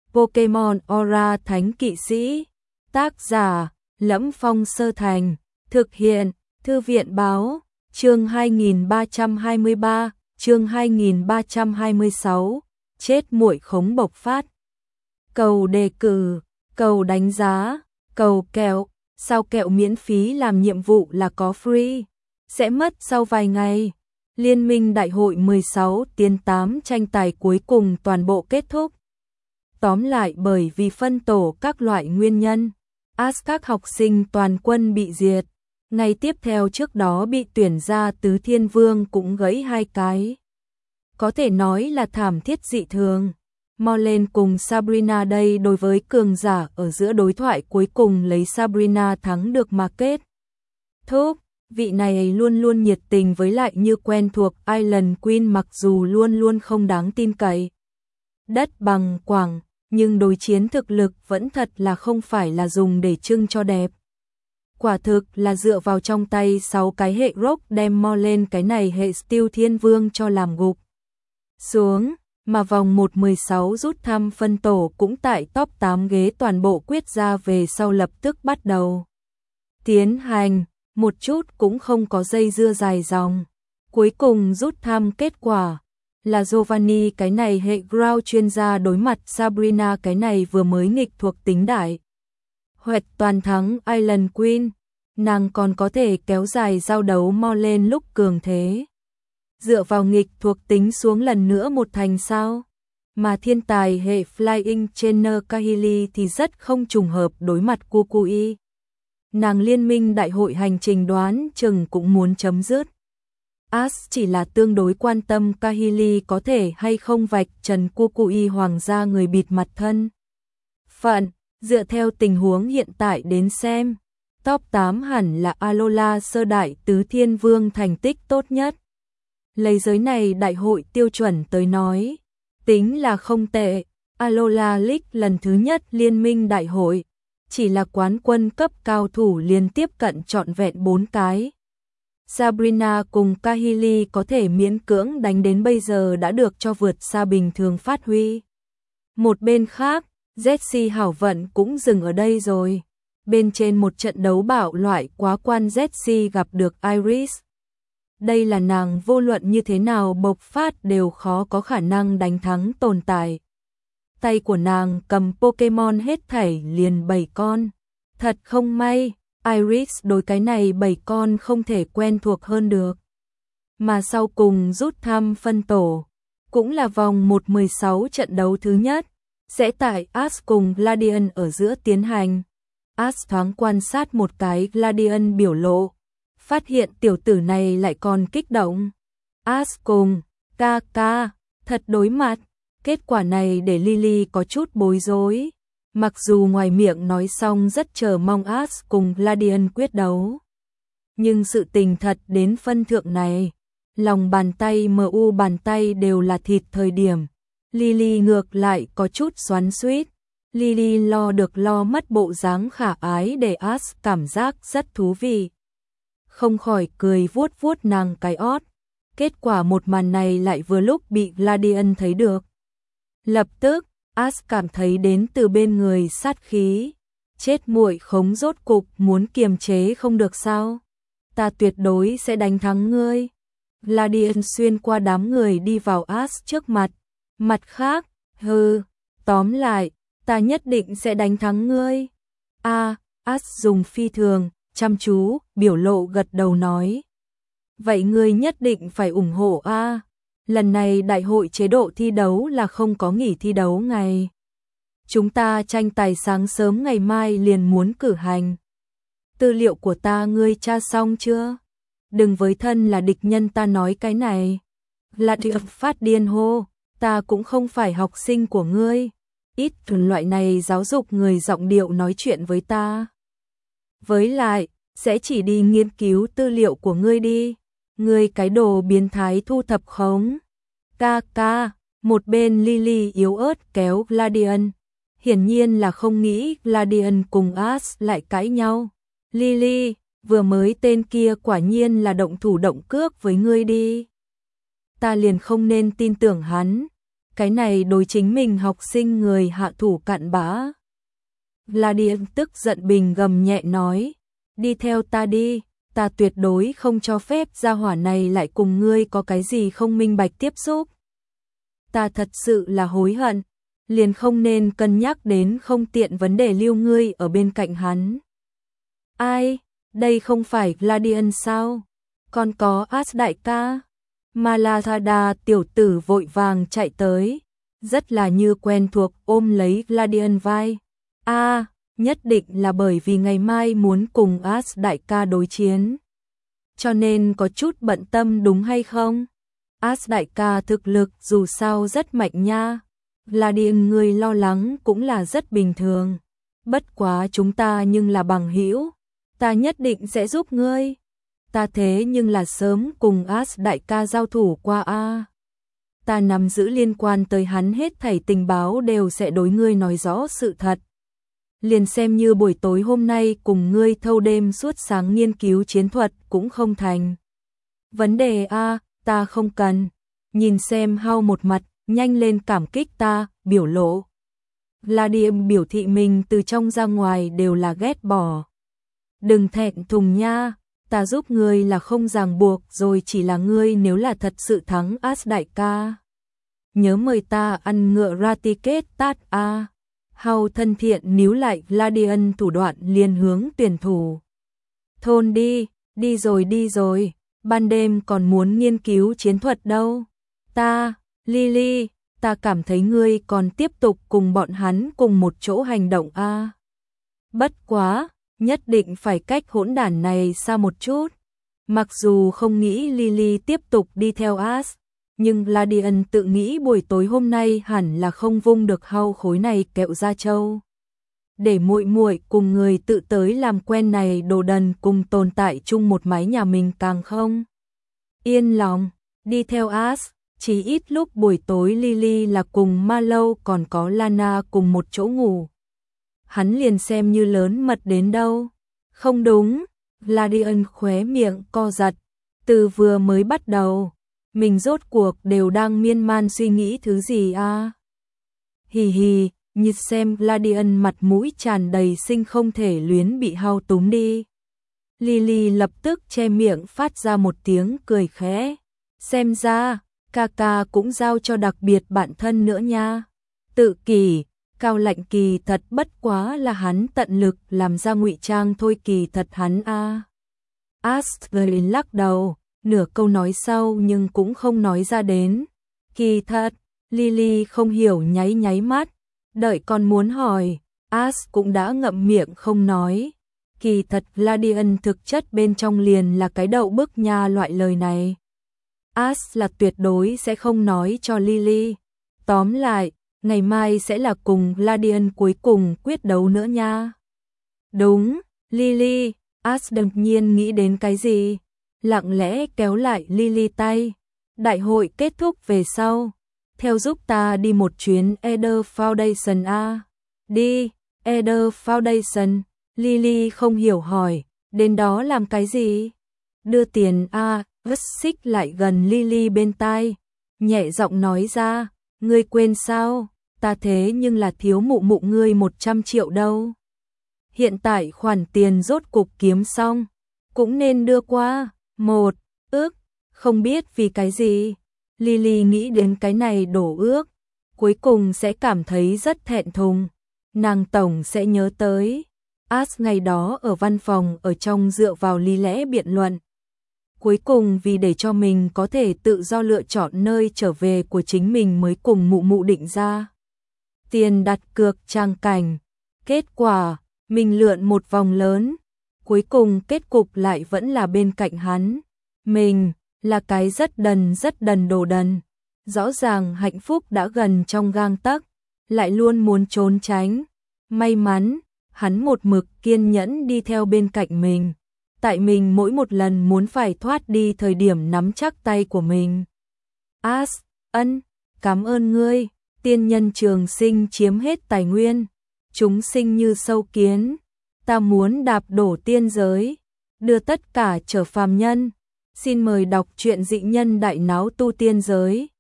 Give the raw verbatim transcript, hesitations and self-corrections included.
Pokemon Aura Thánh Kỵ Sĩ. Tác giả: Lẫm Phong Sơ Thành. Thực hiện: Thư viện báo. Chương hai nghìn ba trăm hai mươi ba, chương hai nghìn ba trăm hai mươi sáu. Chết muội khống bộc phát. Cầu đề cử, cầu đánh giá, cầu kẹo. Sao kẹo miễn phí làm nhiệm vụ là có free? Sẽ mất sau vài ngày. Liên minh đại hội mười sáu tiến tám tranh tài cuối cùng toàn bộ kết thúc. Tóm lại, bởi vì phân tổ các loại nguyên nhân, a ét các học sinh toàn quân bị diệt. Ngày tiếp theo trước đó bị tuyển ra tứ thiên vương cũng gãy hai cái. Có thể nói là thảm thiết dị thường. Marlene cùng Sabrina đây đối với cường giả ở giữa đối thoại cuối cùng lấy Sabrina thắng được mà kết thúc. Vị này luôn luôn nhiệt tình với lại như quen thuộc Island Queen, mặc dù luôn luôn không đáng tin cậy. Đất bằng quảng, nhưng đối chiến thực lực vẫn thật là không phải là dùng để trưng cho đẹp. Quả thực là dựa vào trong tay sáu cái hệ rock đem Marlene cái này hệ Steel Thiên Vương cho làm gục xuống, mà vòng một mười sáu rút thăm phân tổ cũng tại top tám ghế toàn bộ quyết ra về sau lập tức bắt đầu tiến hành, một chút cũng không có dây dưa dài dòng. Cuối cùng rút thăm kết quả là Giovanni cái này hệ ground chuyên gia đối mặt Sabrina cái này vừa mới nghịch thuộc tính đại huệt toàn thắng Island Queen. Nàng còn có thể kéo dài giao đấu Marlene lúc cường thế, dựa vào nghịch thuộc tính xuống lần nữa một thành sao. Mà thiên tài hệ Flying Trainer Kahili thì rất không trùng hợp đối mặt Kukui. Nàng liên minh đại hội hành trình đoán chừng cũng muốn chấm dứt. As chỉ là tương đối quan tâm Kahili có thể hay không vạch trần Kukui hoàng gia người bịt mặt thân phận. Dựa theo tình huống hiện tại đến xem, top tám hẳn là Alola sơ đại tứ thiên vương thành tích tốt nhất. Lấy giới này đại hội tiêu chuẩn tới nói, tính là không tệ. Alola League lần thứ nhất liên minh đại hội, chỉ là quán quân cấp cao thủ liên tiếp cận trọn vẹn bốn cái. Sabrina cùng Kahili có thể miễn cưỡng đánh đến bây giờ đã được cho vượt xa bình thường phát huy. Một bên khác, Jessie hảo vận cũng dừng ở đây rồi. Bên trên một trận đấu bạo loại quá quan, Jessie gặp được Iris. Đây là nàng vô luận như thế nào bộc phát đều khó có khả năng đánh thắng tồn tại. Tay của nàng cầm Pokemon hết thảy liền bảy con. Thật không may, Iris đối cái này bảy con không thể quen thuộc hơn được. Mà sau cùng rút thăm phân tổ, cũng là vòng một mười sáu trận đấu thứ nhất, sẽ tại Ash cùng Gladian ở giữa tiến hành. Ash thoáng quan sát một cái Gladian biểu lộ, phát hiện tiểu tử này lại còn kích động. Ash cùng Kaka thật đối mặt. Kết quả này để Lily có chút bối rối. Mặc dù ngoài miệng nói xong rất chờ mong Ash cùng Gladian quyết đấu, nhưng sự tình thật đến phân thượng này, lòng bàn tay em u bàn tay đều là thịt thời điểm, Lily ngược lại có chút xoắn xuýt. Lily lo được lo mất bộ dáng khả ái để Ash cảm giác rất thú vị, không khỏi cười vuốt vuốt nàng cái ót. Kết quả một màn này lại vừa lúc bị Gladian thấy được. Lập tức, Ash cảm thấy đến từ bên người sát khí. Chết muội khống, rốt cục muốn kiềm chế không được sao? Ta tuyệt đối sẽ đánh thắng ngươi. Gladian xuyên qua đám người đi vào Ash trước mặt. Mặt khác, hừ, tóm lại, ta nhất định sẽ đánh thắng ngươi. A, à, Ash dùng phi thường, chăm chú, biểu lộ gật đầu nói. Vậy ngươi nhất định phải ủng hộ a. À. Lần này đại hội chế độ thi đấu là không có nghỉ thi đấu ngày. Chúng ta tranh tài sáng sớm ngày mai liền muốn cử hành. Tư liệu của ta ngươi tra xong chưa? Đừng với thân là địch nhân ta nói cái này. Gladian phát điên hô, ta cũng không phải học sinh của ngươi. Ít loại này giáo dục người giọng điệu nói chuyện với ta. Với lại, sẽ chỉ đi nghiên cứu tư liệu của ngươi đi. Ngươi cái đồ biến thái thu thập khống. Ca ca, một bên Lily yếu ớt kéo Gladian. Hiển nhiên là không nghĩ Gladian cùng Ash lại cãi nhau. Lily, vừa mới tên kia quả nhiên là động thủ động cước với ngươi đi. Ta liền không nên tin tưởng hắn. cái này đối chính mình học sinh người hạ thủ cặn bã. Gladian tức giận bình gầm nhẹ nói, đi theo ta đi, ta tuyệt đối không cho phép gia hỏa này lại cùng ngươi có cái gì không minh bạch tiếp xúc. Ta thật sự là hối hận, liền không nên cân nhắc đến không tiện vấn đề lưu ngươi ở bên cạnh hắn. Ai, đây không phải Gladian sao? Còn có As đại ca. Malathada tiểu tử vội vàng chạy tới, rất là như quen thuộc ôm lấy Gladian vai. A, à, nhất định là bởi vì ngày mai muốn cùng As đại ca đối chiến, cho nên có chút bận tâm đúng hay không? As đại ca thực lực dù sao rất mạnh nha. Gladian người lo lắng cũng là rất bình thường. Bất quá chúng ta nhưng là bằng hữu, ta nhất định sẽ giúp ngươi. Ta thế nhưng là sớm cùng As đại ca giao thủ qua a. Ta nắm giữ liên quan tới hắn hết thảy tình báo đều sẽ đối ngươi nói rõ sự thật. Liền xem như buổi tối hôm nay cùng ngươi thâu đêm suốt sáng nghiên cứu chiến thuật cũng không thành vấn đề a, ta không cần. Nhìn xem Hao một mặt, nhanh lên cảm kích ta, biểu lộ. Gladian biểu thị mình từ trong ra ngoài đều là ghét bỏ. Đừng thẹn thùng nha, ta giúp ngươi là không ràng buộc rồi, chỉ là ngươi nếu là thật sự thắng As đại ca, nhớ mời ta ăn ngựa Ratiket Tát a. Hao thân thiện níu lại Gladian thủ đoạn liền hướng tuyển thủ. Thôn đi, đi rồi đi rồi, ban đêm còn muốn nghiên cứu chiến thuật đâu. Ta, Lily, ta cảm thấy ngươi còn tiếp tục cùng bọn hắn cùng một chỗ hành động a. À. Bất quá, nhất định phải cách hỗn đản này xa một chút. Mặc dù không nghĩ Lily tiếp tục đi theo As, nhưng Gladian tự nghĩ buổi tối hôm nay hẳn là không vung được Hao khối này kẹo da trâu. Để muội muội cùng người tự tới làm quen này đồ đần cùng tồn tại chung một mái nhà mình càng không yên lòng. Đi theo As, chỉ ít lúc buổi tối Lily là cùng Marlowe còn có Lana cùng một chỗ ngủ, hắn liền xem như lớn mật đến đâu. Không đúng, Gladian khóe miệng co giật. Từ vừa mới bắt đầu, mình rốt cuộc đều đang miên man suy nghĩ thứ gì a? À? Hì hì, nhìn xem Gladian mặt mũi tràn đầy sinh không thể luyến bị Hao túm đi. Lily lập tức che miệng phát ra một tiếng cười khẽ. Xem ra, ca ca cũng giao cho đặc biệt bạn thân nữa nha. Tự kỷ, Cao Lạnh kỳ thật bất quá là hắn tận lực làm ra ngụy trang thôi, kỳ thật hắn a. Astrid lắc đầu, nửa câu nói sau nhưng cũng không nói ra đến. Kỳ thật, Lily không hiểu nháy nháy mắt, đợi còn muốn hỏi, As cũng đã ngậm miệng không nói. Kỳ thật Gladian thực chất bên trong liền là cái đậu bức nha, loại lời này As là tuyệt đối sẽ không nói cho Lily. Tóm lại, ngày mai sẽ là cùng Gladian cuối cùng quyết đấu nữa nha. Đúng, Lily, As đột nhiên nghĩ đến cái gì, lặng lẽ kéo lại Lily tay. Đại hội kết thúc về sau, theo giúp ta đi một chuyến Eder Foundation a. Đi, Eder Foundation. Lily không hiểu hỏi, đến đó làm cái gì? Đưa tiền a. Vất xích lại gần Lily bên tai, nhẹ giọng nói ra, ngươi quên sao, ta thế nhưng là thiếu mụ mụ ngươi một trăm triệu đâu. Hiện tại khoản tiền rốt cục kiếm xong, cũng nên đưa qua, một ước, không biết vì cái gì. Lily nghĩ đến cái này đổ ước, cuối cùng sẽ cảm thấy rất thẹn thùng, nàng tổng sẽ nhớ tới As ngày đó ở văn phòng ở trong dựa vào lý lẽ biện luận. Cuối cùng vì để cho mình có thể tự do lựa chọn nơi trở về của chính mình mới cùng mụ mụ định ra tiền đặt cược trang cảnh. Kết quả, mình lượn một vòng lớn, cuối cùng kết cục lại vẫn là bên cạnh hắn. Mình là cái rất đần rất đần đồ đần. Rõ ràng hạnh phúc đã gần trong gang tấc, lại luôn muốn trốn tránh. May mắn, hắn một mực kiên nhẫn đi theo bên cạnh mình. Tại mình mỗi một lần muốn phải thoát đi thời điểm nắm chắc tay của mình. As, ân, cảm ơn ngươi, tiên nhân trường sinh chiếm hết tài nguyên, chúng sinh như sâu kiến, ta muốn đạp đổ tiên giới, đưa tất cả trở phàm nhân. Xin mời đọc truyện Dị Nhân Đại Náo Tu Tiên Giới.